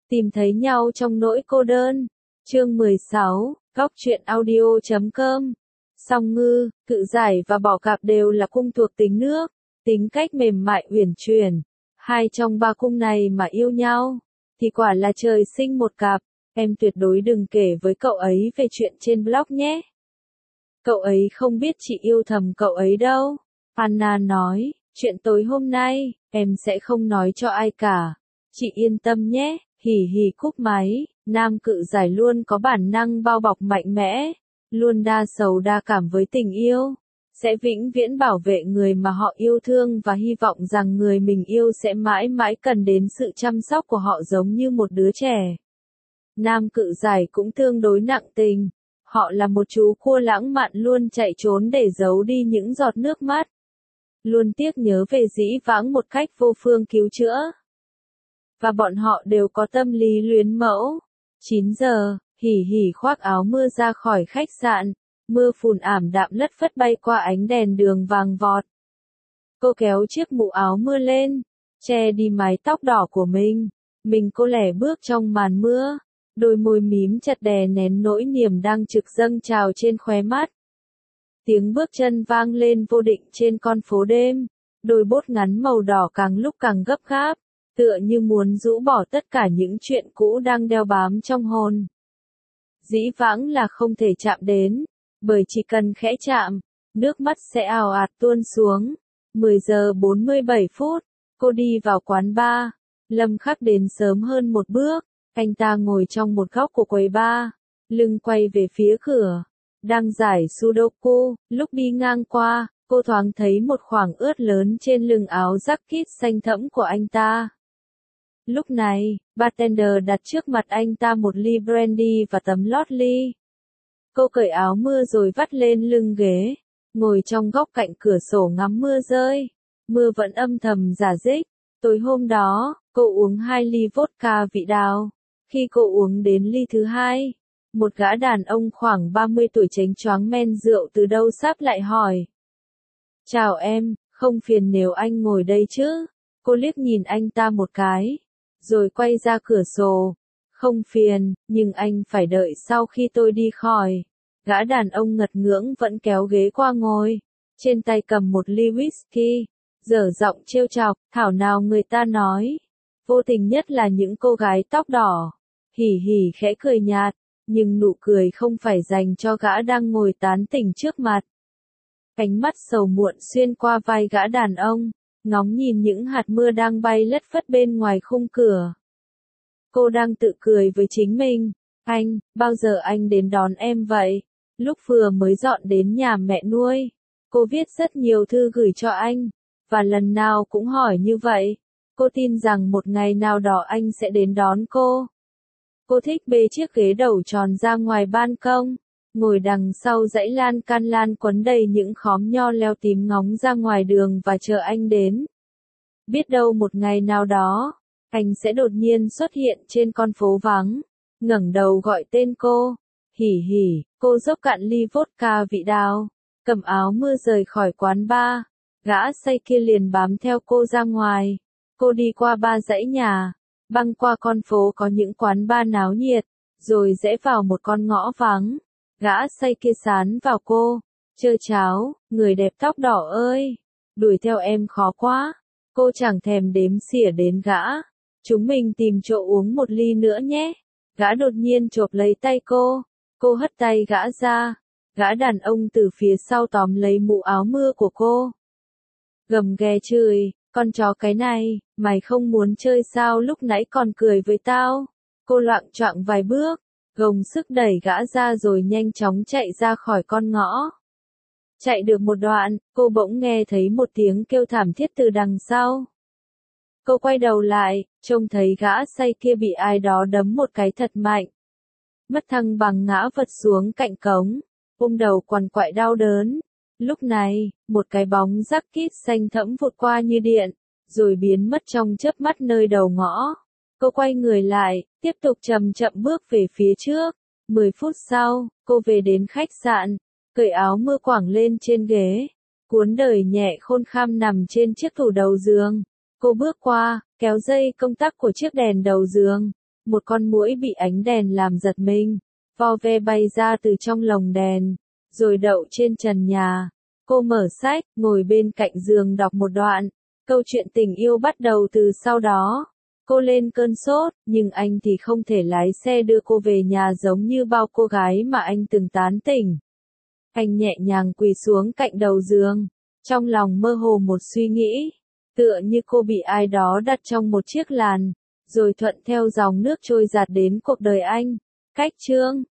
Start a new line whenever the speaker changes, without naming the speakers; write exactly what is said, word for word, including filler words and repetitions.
Tìm thấy nhau trong nỗi cô đơn. Chương mười sáu, góc truyện audio chấm com. Song Ngư, Cự Giải và Bỏ Cạp đều là cung thuộc tính nước, tính cách mềm mại uyển chuyển. Hai trong ba cung này mà yêu nhau, thì quả là trời sinh một cặp. Em tuyệt đối đừng kể với cậu ấy về chuyện trên blog nhé. Cậu ấy không biết chị yêu thầm cậu ấy đâu. Anna nói, chuyện tối hôm nay, em sẽ không nói cho ai cả. Chị yên tâm nhé. Hỉ hỉ cúp máy. Nam Cự Giải luôn có bản năng bao bọc mạnh mẽ, luôn đa sầu đa cảm với tình yêu, sẽ vĩnh viễn bảo vệ người mà họ yêu thương và hy vọng rằng người mình yêu sẽ mãi mãi cần đến sự chăm sóc của họ giống như một đứa trẻ. Nam Cự Giải cũng tương đối nặng tình, họ là một chú cua lãng mạn luôn chạy trốn để giấu đi những giọt nước mắt, luôn tiếc nhớ về dĩ vãng một cách vô phương cứu chữa. Và bọn họ đều có tâm lý luyến mẫu. chín giờ, Hỉ hỉ khoác áo mưa ra khỏi khách sạn, mưa phùn ảm đạm lất phất bay qua ánh đèn đường vàng vọt. Cô kéo chiếc mũ áo mưa lên, che đi mái tóc đỏ của mình, mình cô lẻ bước trong màn mưa, đôi môi mím chặt đè nén nỗi niềm đang trực dâng trào trên khóe mắt. Tiếng bước chân vang lên vô định trên con phố đêm, đôi bốt ngắn màu đỏ càng lúc càng gấp gáp, tựa như muốn rũ bỏ tất cả những chuyện cũ đang đeo bám trong hồn. Dĩ vãng là không thể chạm đến, bởi chỉ cần khẽ chạm, nước mắt sẽ ào ạt tuôn xuống. mười giờ bốn mươi bảy phút, cô đi vào quán bar. Lâm Khắc đến sớm hơn một bước, anh ta ngồi trong một góc của quầy bar, lưng quay về phía cửa, đang giải Sudoku. Lúc đi ngang qua, cô thoáng thấy một khoảng ướt lớn trên lưng áo jacket xanh thẫm của anh ta. Lúc này, bartender đặt trước mặt anh ta một ly brandy và tấm lót ly. Cô cởi áo mưa rồi vắt lên lưng ghế, ngồi trong góc cạnh cửa sổ ngắm mưa rơi. Mưa vẫn âm thầm rả rích. Tối hôm đó, cô uống hai ly vodka vị đào. Khi cô uống đến ly thứ hai, một gã đàn ông khoảng ba mươi tuổi chánh choáng men rượu từ đâu sáp lại hỏi. Chào em, không phiền nếu anh ngồi đây chứ? Cô liếc nhìn anh ta một cái, rồi quay ra cửa sổ. Không phiền, nhưng anh phải đợi sau khi tôi đi khỏi. Gã đàn ông ngật ngưỡng vẫn kéo ghế qua ngồi, trên tay cầm một ly whisky, dở giọng trêu chọc, thảo nào người ta nói. Vô tình nhất là những cô gái tóc đỏ. Hỉ hỉ khẽ cười nhạt, nhưng nụ cười không phải dành cho gã đang ngồi tán tỉnh trước mặt. Ánh mắt sầu muộn xuyên qua vai gã đàn ông, ngóng nhìn những hạt mưa đang bay lất phất bên ngoài khung cửa. Cô đang tự cười với chính mình. Anh, bao giờ anh đến đón em vậy? Lúc vừa mới dọn đến nhà mẹ nuôi, cô viết rất nhiều thư gửi cho anh, và lần nào cũng hỏi như vậy. Cô tin rằng một ngày nào đó anh sẽ đến đón cô. Cô thích bê chiếc ghế đầu tròn ra ngoài ban công, ngồi đằng sau dãy lan can lan quấn đầy những khóm nho leo tím ngóng ra ngoài đường và chờ anh đến. Biết đâu một ngày nào đó, anh sẽ đột nhiên xuất hiện trên con phố vắng, ngẩng đầu gọi tên cô. Hỉ hỉ, cô dốc cạn ly vodka vị đào, cầm áo mưa rời khỏi quán bar. Gã say kia liền bám theo cô ra ngoài. Cô đi qua ba dãy nhà, băng qua con phố có những quán bar náo nhiệt, rồi rẽ vào một con ngõ vắng. Gã say kia sán vào cô. Chơ cháo, người đẹp tóc đỏ ơi, đuổi theo em khó quá. Cô chẳng thèm đếm xỉa đến gã. Chúng mình tìm chỗ uống một ly nữa nhé. Gã đột nhiên chộp lấy tay cô. Cô hất tay gã ra. Gã đàn ông từ phía sau tóm lấy mũ áo mưa của cô. Gầm ghè chửi, con chó cái này, mày không muốn chơi sao lúc nãy còn cười với tao? Cô loạng choạng vài bước, gồng sức đẩy gã ra rồi nhanh chóng chạy ra khỏi con ngõ. Chạy được một đoạn, cô bỗng nghe thấy một tiếng kêu thảm thiết từ đằng sau. Cô quay đầu lại, trông thấy gã say kia bị ai đó đấm một cái thật mạnh. Mất thăng bằng ngã vật xuống cạnh cống, ôm đầu quằn quại đau đớn. Lúc này, một cái bóng jacket xanh thẫm vụt qua như điện, rồi biến mất trong chớp mắt nơi đầu ngõ. Cô quay người lại, tiếp tục chậm chậm bước về phía trước. Mười phút sau, cô về đến khách sạn, cởi áo mưa quàng lên trên ghế, cuốn đời nhẹ khôn kham nằm trên chiếc tủ đầu giường. Cô bước qua, kéo dây công tắc của chiếc đèn đầu giường, một con muỗi bị ánh đèn làm giật mình, vo ve bay ra từ trong lồng đèn, rồi đậu trên trần nhà. Cô mở sách, ngồi bên cạnh giường đọc một đoạn. Câu chuyện tình yêu bắt đầu từ sau đó. Cô lên cơn sốt, nhưng anh thì không thể lái xe đưa cô về nhà giống như bao cô gái mà anh từng tán tỉnh. Anh nhẹ nhàng quỳ xuống cạnh đầu giường, trong lòng mơ hồ một suy nghĩ, tựa như cô bị ai đó đặt trong một chiếc làn, rồi thuận theo dòng nước trôi dạt đến cuộc đời anh. Cách chương